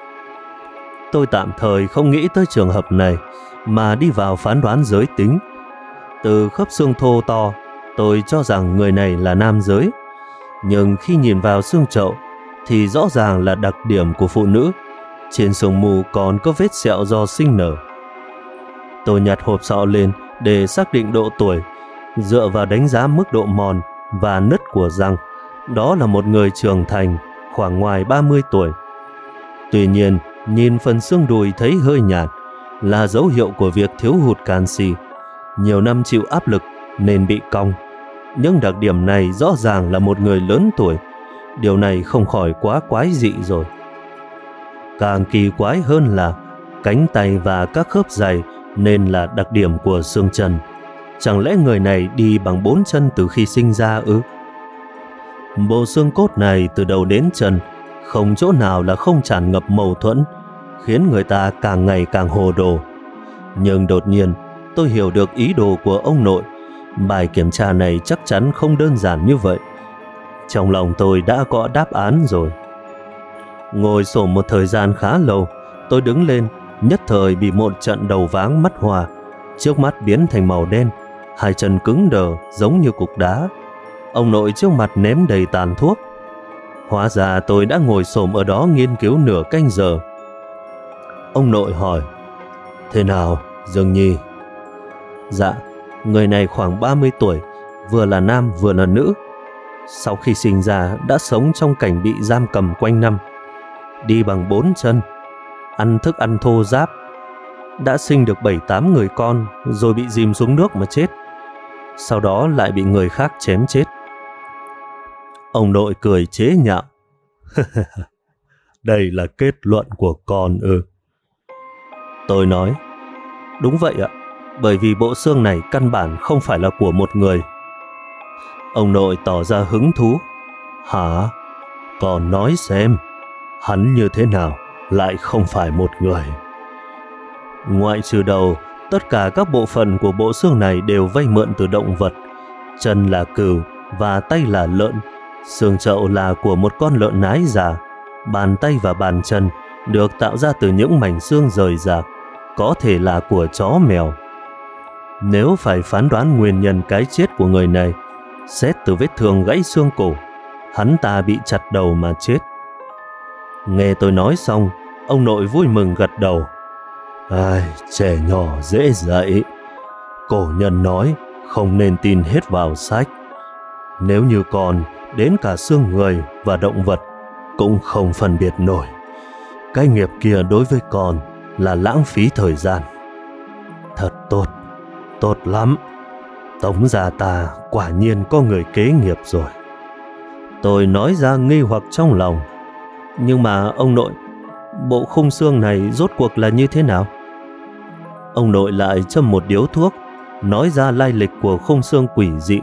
A: Tôi tạm thời không nghĩ tới trường hợp này, mà đi vào phán đoán giới tính. Từ khớp xương thô to, tôi cho rằng người này là nam giới. Nhưng khi nhìn vào xương chậu thì rõ ràng là đặc điểm của phụ nữ. Trên sống mù còn có vết sẹo do sinh nở. Tôi nhặt hộp sọ lên để xác định độ tuổi, dựa vào đánh giá mức độ mòn và nứt của răng. Đó là một người trưởng thành, khoảng ngoài 30 tuổi. Tuy nhiên, nhìn phần xương đùi thấy hơi nhạt, là dấu hiệu của việc thiếu hụt canxi. Nhiều năm chịu áp lực nên bị cong. Nhưng đặc điểm này rõ ràng là một người lớn tuổi. Điều này không khỏi quá quái dị rồi. Càng kỳ quái hơn là cánh tay và các khớp dày nên là đặc điểm của xương chân. Chẳng lẽ người này đi bằng 4 chân từ khi sinh ra ư? Bộ xương cốt này từ đầu đến chân không chỗ nào là không tràn ngập mâu thuẫn, khiến người ta càng ngày càng hồ đồ. Nhưng đột nhiên tôi hiểu được ý đồ của ông nội. Bài kiểm tra này chắc chắn không đơn giản như vậy. Trong lòng tôi đã có đáp án rồi. Ngồi xổm một thời gian khá lâu, tôi đứng lên, nhất thời bị một trận đầu váng mắt hoa. Trước mắt biến thành màu đen, hai chân cứng đờ giống như cục đá. Ông nội trước mặt ném đầy tàn thuốc. Hóa ra tôi đã ngồi xổm ở đó nghiên cứu nửa canh giờ. Ông nội hỏi: "Thế nào, Dương Nhi?" "Dạ, người này khoảng 30 tuổi, vừa là nam vừa là nữ. Sau khi sinh ra đã sống trong cảnh bị giam cầm quanh năm, đi bằng 4 chân, ăn thức ăn thô ráp, đã sinh được 7-8 người con rồi bị dìm xuống nước mà chết. Sau đó lại bị người khác chém chết." Ông nội cười chế nhạo: "Đây là kết luận của con ư?" Tôi nói: "Đúng vậy ạ, bởi vì bộ xương này căn bản không phải là của một người." Ông nội tỏ ra hứng thú: "Hả? Con nói xem, hắn như thế nào lại không phải một người?" "Ngoại trừ đầu, tất cả các bộ phận của bộ xương này đều vay mượn từ động vật. Chân là cừu và tay là lợn. Xương chậu là của một con lợn nái già. Bàn tay và bàn chân được tạo ra từ những mảnh xương rời rạc, có thể là của chó mèo. Nếu phải phán đoán nguyên nhân cái chết của người này, xét từ vết thương gãy xương cổ, hắn ta bị chặt đầu mà chết." Nghe tôi nói xong, ông nội vui mừng gật đầu: "Ai, trẻ nhỏ dễ dạy. Cổ nhân nói không nên tin hết vào sách. Nếu như con đến cả xương người và động vật cũng không phân biệt nổi, cái nghiệp kia đối với con là lãng phí thời gian. Thật tốt, tốt lắm. Tống gia ta quả nhiên có người kế nghiệp rồi." Tôi nói ra nghi hoặc trong lòng: "Nhưng mà ông nội, bộ khung xương này rốt cuộc là như thế nào?" Ông nội lại châm một điếu thuốc, nói ra lai lịch của khung xương quỷ dị.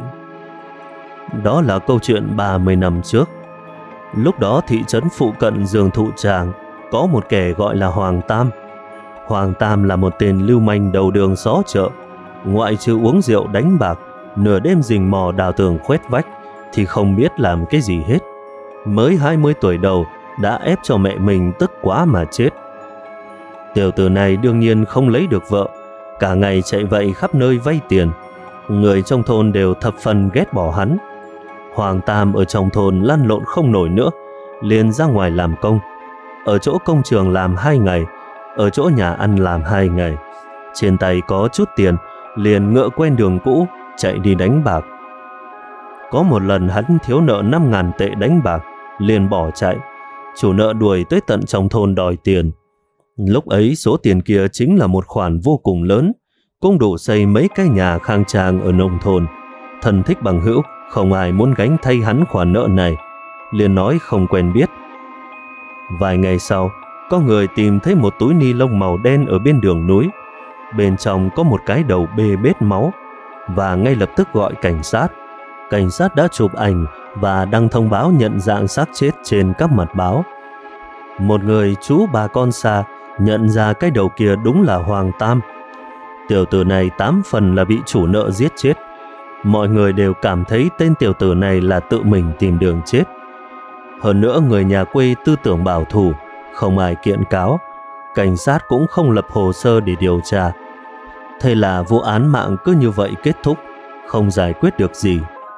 A: Đó là câu chuyện 30 năm trước. Lúc đó thị trấn phụ cận Giường Thụ Tràng có một kẻ gọi là Hoàng Tam. Hoàng Tam là một tên lưu manh đầu đường xó chợ, ngoại trừ uống rượu đánh bạc, nửa đêm rình mò đào tường khoét vách thì không biết làm cái gì hết. Mới 20 tuổi đầu đã ép cho mẹ mình tức quá mà chết. Tiểu tử này đương nhiên không lấy được vợ, cả ngày chạy vậy khắp nơi vay tiền. Người trong thôn đều thập phần ghét bỏ hắn. Hoàng Tam ở trong thôn lăn lộn không nổi nữa, liền ra ngoài làm công. Ở chỗ công trường làm 2 ngày, ở chỗ nhà ăn làm 2 ngày. Trên tay có chút tiền, liền ngựa quen đường cũ, chạy đi đánh bạc. Có một lần hắn thiếu nợ 5.000 tệ đánh bạc, liền bỏ chạy. Chủ nợ đuổi tới tận trong thôn đòi tiền. Lúc ấy số tiền kia chính là một khoản vô cùng lớn, cũng đủ xây mấy cái nhà khang trang ở nông thôn. Thân thích bằng hữu không ai muốn gánh thay hắn khoản nợ này, liền nói không quen biết. Vài ngày sau, có người tìm thấy một túi ni lông màu đen ở bên đường núi. Bên trong có một cái đầu bê bết máu, và ngay lập tức gọi cảnh sát. Cảnh sát đã chụp ảnh và đăng thông báo nhận dạng xác chết trên các mặt báo. Một người trú bà con xa nhận ra cái đầu kia đúng là Hoàng Tam. Tiểu tử này 8 phần là bị chủ nợ giết chết. Mọi người đều cảm thấy tên tiểu tử này là tự mình tìm đường chết. Hơn nữa người nhà quê tư tưởng bảo thủ, không ai kiện cáo, cảnh sát cũng không lập hồ sơ để điều tra. Thế là vụ án mạng cứ như vậy kết thúc, không giải quyết được gì.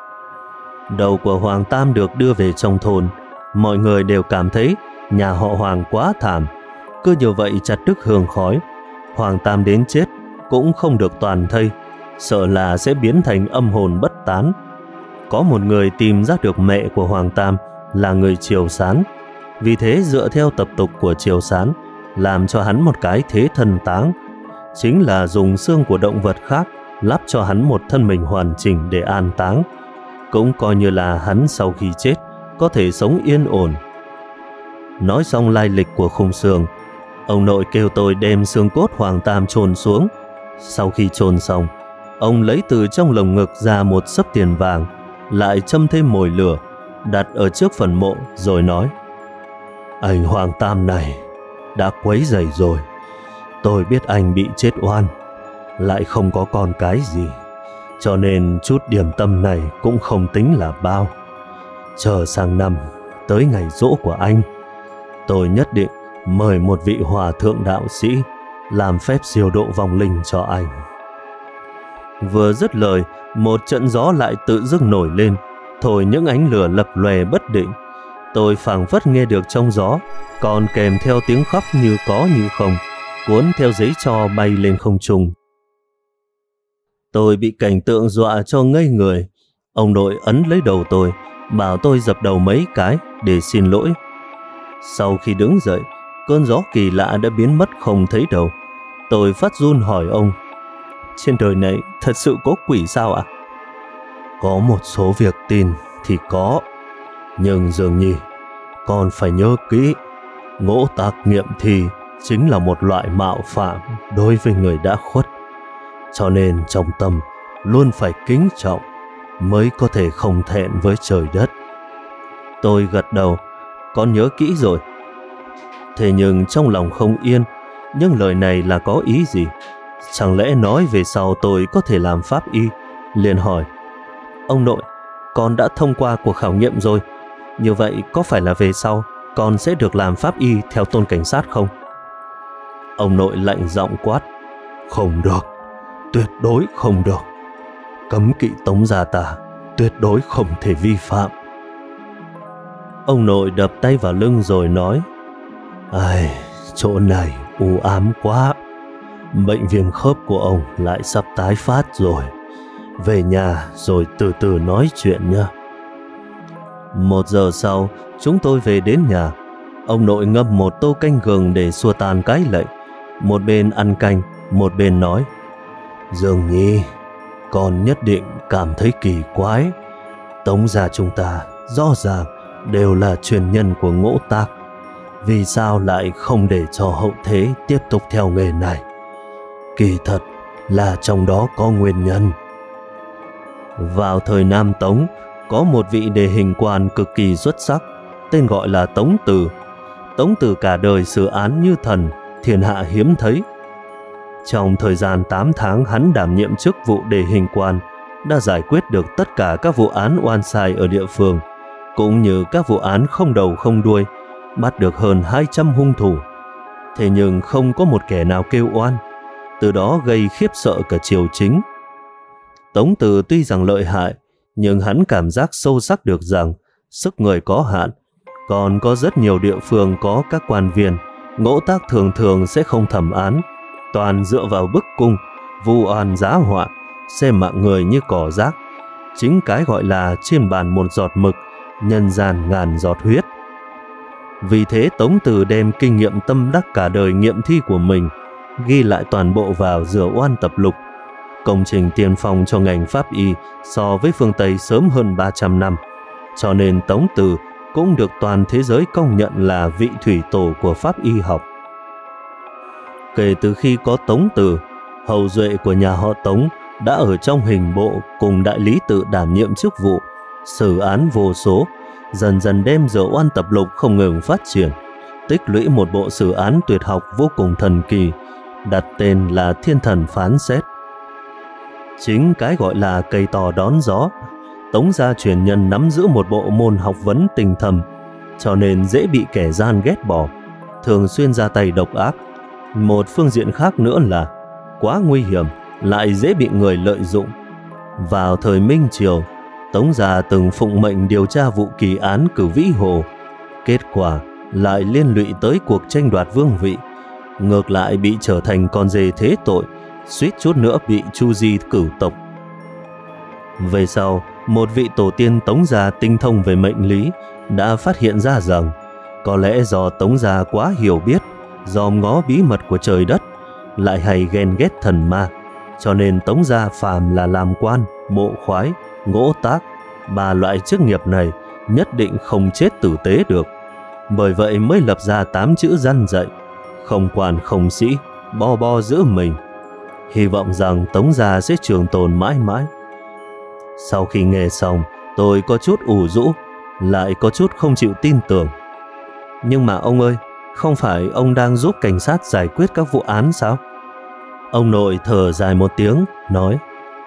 A: Đầu của Hoàng Tam được đưa về trong thôn, mọi người đều cảm thấy nhà họ Hoàng quá thảm. Cứ như vậy chặt đứt hương khói, Hoàng Tam đến chết cũng không được toàn thây, sợ là sẽ biến thành âm hồn bất tán. Có một người tìm ra được mẹ của Hoàng Tam là người Triều Sán, vì thế dựa theo tập tục của Triều Sán, làm cho hắn một cái thế thân táng, chính là dùng xương của động vật khác lắp cho hắn một thân mình hoàn chỉnh để an táng, cũng coi như là hắn sau khi chết có thể sống yên ổn. Nói xong lai lịch của khung xương, ông nội kêu tôi đem xương cốt Hoàng Tam chôn xuống. Sau khi chôn xong, ông lấy từ trong lồng ngực ra một xấp tiền vàng, lại châm thêm mồi lửa, đặt ở trước phần mộ rồi nói: Anh Hoàng Tam này đã quấy rầy rồi. Tôi biết anh bị chết oan, lại không có con cái gì, cho nên chút điểm tâm này cũng không tính là bao. Chờ sang năm tới ngày giỗ của anh, tôi nhất định mời một vị hòa thượng đạo sĩ làm phép siêu độ vong linh cho anh. Vừa dứt lời, một trận gió lại tự dưng nổi lên, thổi những ánh lửa lập lòe bất định. Tôi phảng phất nghe được trong gió, còn kèm theo tiếng khóc như có như không, cuốn theo giấy tro bay lên không trung. Tôi bị cảnh tượng dọa cho ngây người. Ông nội ấn lấy đầu tôi, bảo tôi dập đầu mấy cái để xin lỗi. Sau khi đứng dậy, cơn gió kỳ lạ đã biến mất không thấy đâu. Tôi phát run hỏi ông: Trên đời này thật sự có quỷ sao ạ? Có một số việc tin thì có, nhưng dường như con phải nhớ kỹ, ngỗ tác nghiệm thi chính là một loại mạo phạm đối với người đã khuất, cho nên trong tâm luôn phải kính trọng mới có thể không thẹn với trời đất. Tôi gật đầu, con nhớ kỹ rồi. Thế nhưng trong lòng không yên, những lời này là có ý gì? Chẳng lẽ nói về sau tôi có thể làm pháp y? Liền hỏi: Ông nội, con đã thông qua cuộc khảo nghiệm rồi, như vậy có phải là về sau con sẽ được làm pháp y theo tôn cảnh sát không? Ông nội lạnh giọng quát: Không được, tuyệt đối không được. Cấm kỵ Tống gia ta tuyệt đối không thể vi phạm. Ông nội đập tay vào lưng rồi nói: Ai, chỗ này u ám quá. Bệnh viêm khớp của ông lại sắp tái phát rồi. Về nhà rồi từ từ nói chuyện nha. 1 giờ sau, chúng tôi về đến nhà. Ông nội ngâm một tô canh gừng để xua tan cái lạnh. Một bên ăn canh, một bên nói: Dương Nhi, con nhất định cảm thấy kỳ quái. Tống gia chúng ta rõ ràng đều là truyền nhân của Ngỗ Tác, vì sao lại không để cho hậu thế tiếp tục theo nghề này? Kỳ thật là trong đó có nguyên nhân. Vào thời Nam Tống, có một vị đề hình quan cực kỳ xuất sắc, tên gọi là Tống Từ. Tống Từ cả đời xử án như thần, thiên hạ hiếm thấy. Trong thời gian 8 tháng hắn đảm nhiệm chức vụ đề hình quan, đã giải quyết được tất cả các vụ án oan sai ở địa phương, cũng như các vụ án không đầu không đuôi, bắt được hơn 200 hung thủ. Thế nhưng không có một kẻ nào kêu oan, từ đó gây khiếp sợ cả triều chính. Tống Từ tuy rằng lợi hại, nhưng hắn cảm giác sâu sắc được rằng sức người có hạn, còn có rất nhiều địa phương có các quan viên, Ngỗ Tác thường thường sẽ không thẩm án, toàn dựa vào bức cung, vu oan giá họa, xem mạng người như cỏ rác. Chính cái gọi là trên bàn một giọt mực, nhân gian ngàn giọt huyết. Vì thế Tống Từ đem kinh nghiệm tâm đắc cả đời nghiệm thi của mình ghi lại toàn bộ vào Rửa Oan Tập Lục, công trình tiên phong cho ngành pháp y so với phương Tây sớm hơn 300 năm, cho nên Tống Từ cũng được toàn thế giới công nhận là vị thủy tổ của pháp y học. Kể từ khi có Tống Từ, hậu duệ của nhà họ Tống đã ở trong hình bộ cùng đại lý tự đảm nhiệm chức vụ, xử án vô số, dần dần đem Rửa Oan Tập Lục không ngừng phát triển, tích lũy một bộ sử án tuyệt học vô cùng thần kỳ, đặt tên là Thiên Thần Phán Xét. Chính cái gọi là cây to đón gió, Tống gia truyền nhân nắm giữ một bộ môn học vấn tình thầm, cho nên dễ bị kẻ gian ghét bỏ, thường xuyên ra tay độc ác. Một phương diện khác nữa là quá nguy hiểm, lại dễ bị người lợi dụng. Vào thời Minh Triều, Tống gia từng phụng mệnh điều tra vụ kỳ án Cửu Vĩ Hồ, kết quả lại liên lụy tới cuộc tranh đoạt vương vị, ngược lại bị trở thành con dê thế tội, suýt chút nữa bị chu di cửu tộc. Về sau, một vị tổ tiên Tống gia tinh thông về mệnh lý đã phát hiện ra rằng có lẽ do Tống gia quá hiểu biết, dòm ngó bí mật của trời đất, lại hay ghen ghét thần ma, cho nên Tống gia phàm là làm quan, mộ khoái, ngỗ tác, ba loại chức nghiệp này nhất định không chết tử tế được. Bởi vậy mới lập ra 8 chữ răn dạy: không quan không sĩ, bo bo giữ mình. Hy vọng rằng Tống gia sẽ trường tồn mãi mãi. Sau khi nghe xong, tôi có chút ủ rũ, lại có chút không chịu tin tưởng. Nhưng mà ông ơi, không phải ông đang giúp cảnh sát giải quyết các vụ án sao? Ông nội thở dài một tiếng, nói: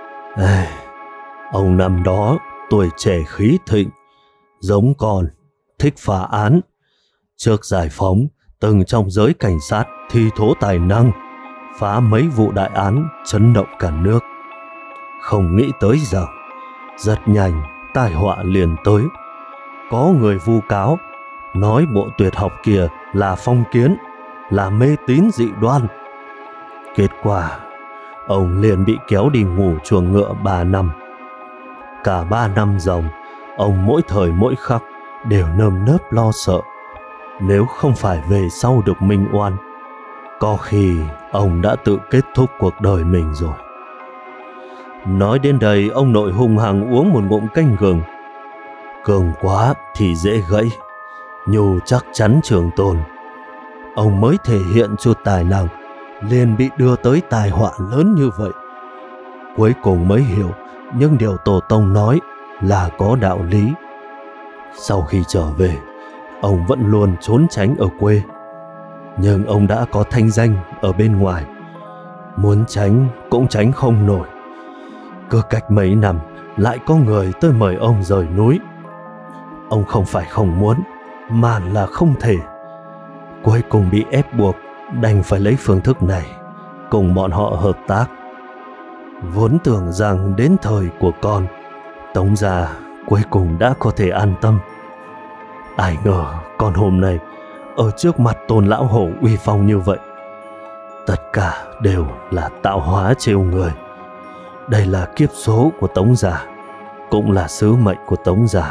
A: ông năm đó tuổi trẻ khí thịnh, giống con, thích phá án. Trước giải phóng, từng trong giới cảnh sát thi thố tài năng, phá mấy vụ đại án chấn động cả nước. Không nghĩ tới rằng rất nhanh tai họa liền tới. Có người vu cáo, nói bộ tuyệt học kia là phong kiến, là mê tín dị đoan. Kết quả, ông liền bị kéo đi ngủ chuồng ngựa 3 năm. Cả 3 năm dòng, ông mỗi thời mỗi khắc đều nơm nớp lo sợ. Nếu không phải về sau được minh oan, có khi ông đã tự kết thúc cuộc đời mình rồi. Nói đến đây, ông nội hung hăng uống một ngụm canh gừng. Cường quá thì dễ gãy, nhu chắc chắn trường tồn. Ông mới thể hiện chút tài năng, liền bị đưa tới tai họa lớn như vậy. Cuối cùng mới hiểu những điều tổ tông nói là có đạo lý. Sau khi trở về, ông vẫn luôn trốn tránh ở quê. Nhưng ông đã có thanh danh ở bên ngoài, muốn tránh cũng tránh không nổi. Cứ cách mấy năm lại có người tới mời ông rời núi. Ông không phải không muốn, mà là không thể. Cuối cùng bị ép buộc, đành phải lấy phương thức này cùng bọn họ hợp tác. Vốn tưởng rằng đến thời của con, Tống gia cuối cùng đã có thể an tâm. Ai ngờ con hôm nay ở trước mặt Tôn lão hổ uy phong như vậy. Tất cả đều là tạo hóa trêu người. Đây là kiếp số của Tống gia, cũng là sứ mệnh của Tống gia.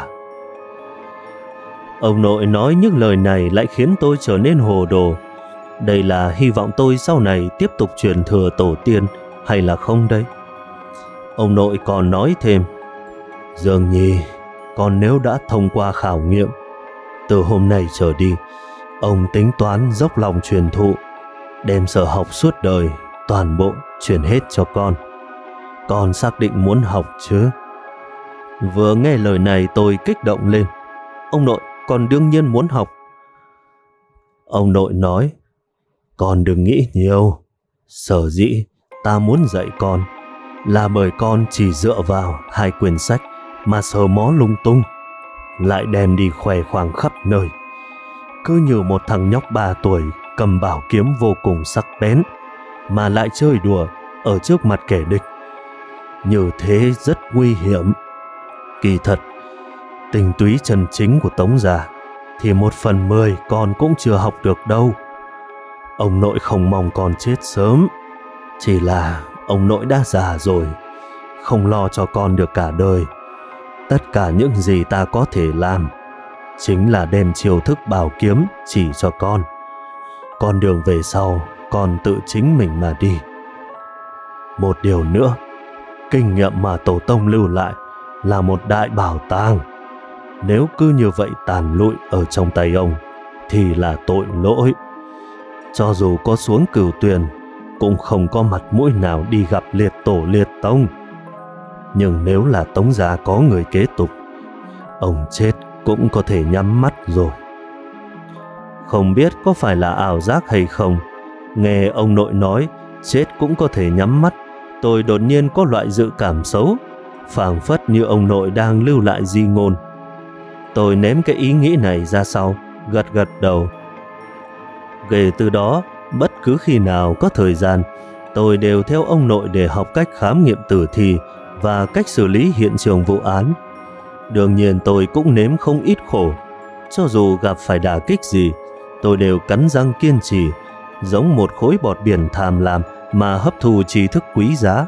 A: Ông nội nói những lời này lại khiến tôi trở nên hồ đồ. Đây là hy vọng tôi sau này tiếp tục truyền thừa tổ tiên hay là không đây? Ông nội còn nói thêm: Dương Nhi, còn nếu đã thông qua khảo nghiệm, từ hôm nay trở đi, ông tính toán dốc lòng truyền thụ, đem sở học suốt đời toàn bộ truyền hết cho con. Con xác định muốn học chứ? Vừa nghe lời này tôi kích động lên. Ông nội, con đương nhiên muốn học. Ông nội nói: Con đừng nghĩ nhiều. Sở dĩ ta muốn dạy con là bởi con chỉ dựa vào 2 quyển sách mà sờ mó lung tung, lại đem đi khoe khoang khắp nơi, cứ như một thằng nhóc 3 tuổi cầm bảo kiếm vô cùng sắc bén mà lại chơi đùa ở trước mặt kẻ địch. Như thế rất nguy hiểm. Kỳ thật, tinh túy chân chính của Tống gia thì 1/10 con cũng chưa học được đâu. Ông nội không mong con chết sớm, chỉ là ông nội đã già rồi, không lo cho con được cả đời. Tất cả những gì ta có thể làm chính là đem chiêu thức bảo kiếm chỉ cho con. Con đường về sau con tự chính mình mà đi. Một điều nữa, kinh nghiệm mà tổ tông lưu lại là một đại bảo tàng. Nếu cứ như vậy tàn lụi ở trong tay ông thì là tội lỗi. Cho dù có xuống Cửu Tuyền cũng không có mặt mũi nào đi gặp liệt tổ liệt tông. Nhưng nếu là Tống gia có người kế tục, ông chết cũng có thể nhắm mắt rồi. Không biết có phải là ảo giác hay không, nghe ông nội nói chết cũng có thể nhắm mắt, tôi đột nhiên có loại dự cảm xấu, phảng phất như ông nội đang lưu lại di ngôn. Tôi ném cái ý nghĩ này ra sau, gật gật đầu. Kể từ đó, bất cứ khi nào có thời gian, tôi đều theo ông nội để học cách khám nghiệm tử thi và cách xử lý hiện trường vụ án. Đương nhiên tôi cũng nếm không ít khổ. Cho dù gặp phải đả kích gì, tôi đều cắn răng kiên trì, giống một khối bọt biển tham lam mà hấp thu tri thức quý giá.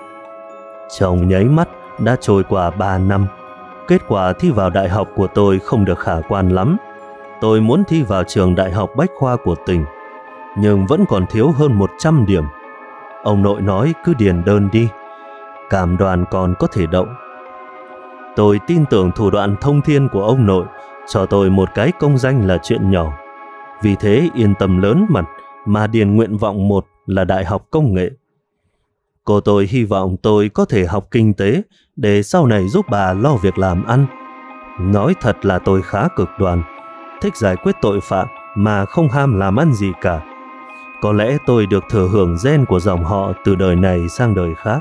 A: Trong nháy mắt đã trôi qua 3 năm. Kết quả thi vào đại học của tôi không được khả quan lắm. Tôi muốn thi vào trường đại học bách khoa của tỉnh, nhưng vẫn còn thiếu hơn 100 điểm. Ông nội nói cứ điền đơn đi, cảm đoàn còn có thể đậu. Tôi tin tưởng thủ đoạn thông thiên của ông nội, cho tôi một cái công danh là chuyện nhỏ. Vì thế yên tâm lớn mật mà điền nguyện vọng 1 là Đại học Công nghệ. Cô tôi hy vọng tôi có thể học kinh tế để sau này giúp bà lo việc làm ăn. Nói thật là tôi khá cực đoan, thích giải quyết tội phạm mà không ham làm ăn gì cả. Có lẽ tôi được thừa hưởng gen của dòng họ từ đời này sang đời khác.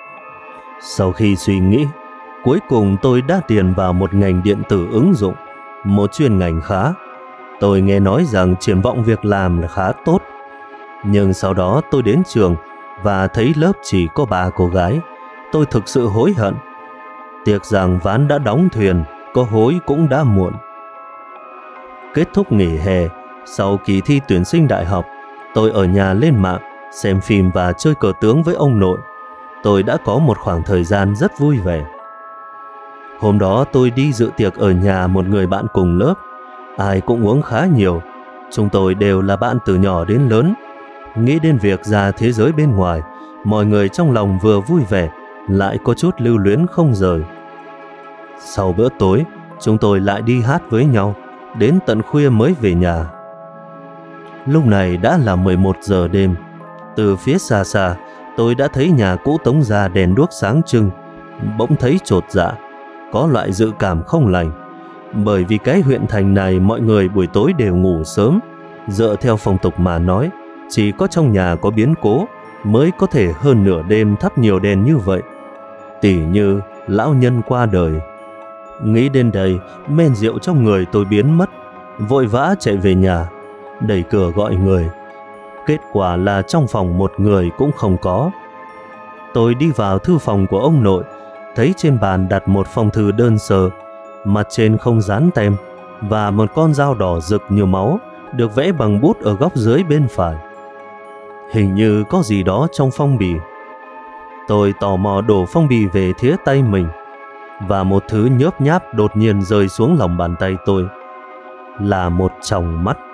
A: Sau khi suy nghĩ, cuối cùng tôi đã điền vào một ngành điện tử ứng dụng, một chuyên ngành khá. Tôi nghe nói rằng triển vọng việc làm là khá tốt. Nhưng sau đó tôi đến trường và thấy lớp chỉ có 3 cô gái. Tôi thực sự hối hận. Tiếc rằng ván đã đóng thuyền, có hối cũng đã muộn. Kết thúc nghỉ hè, sau kỳ thi tuyển sinh đại học, tôi ở nhà lên mạng, xem phim và chơi cờ tướng với ông nội. Tôi đã có một khoảng thời gian rất vui vẻ. Hôm đó tôi đi dự tiệc ở nhà một người bạn cùng lớp. Ai cũng uống khá nhiều. Chúng tôi đều là bạn từ nhỏ đến lớn. Nghĩ đến việc ra thế giới bên ngoài, mọi người trong lòng vừa vui vẻ, lại có chút lưu luyến không rời. Sau bữa tối, chúng tôi lại đi hát với nhau, đến tận khuya mới về nhà. Lúc này đã là 11 giờ đêm. Từ phía xa xa, tôi đã thấy nhà cũ Tống Gia đèn đuốc sáng trưng. Bỗng thấy chột dạ, có loại dự cảm không lành. Bởi vì cái huyện thành này mọi người buổi tối đều ngủ sớm. Dựa theo phong tục mà nói, chỉ có trong nhà có biến cố mới có thể hơn nửa đêm thắp nhiều đèn như vậy. Tỉ như lão nhân qua đời. Nghĩ đến đây, men rượu trong người tôi biến mất. Vội vã chạy về nhà, đẩy cửa gọi người. Kết quả là trong phòng một người cũng không có. Tôi đi vào thư phòng của ông nội, thấy trên bàn đặt một phong thư đơn sơ, mặt trên không dán tem, và một con dao đỏ rực như máu được vẽ bằng bút ở góc dưới bên phải. Hình như có gì đó trong phong bì. Tôi tò mò đổ phong bì về phía tay mình, và một thứ nhớp nháp đột nhiên rơi xuống lòng bàn tay tôi. Là một tròng mắt.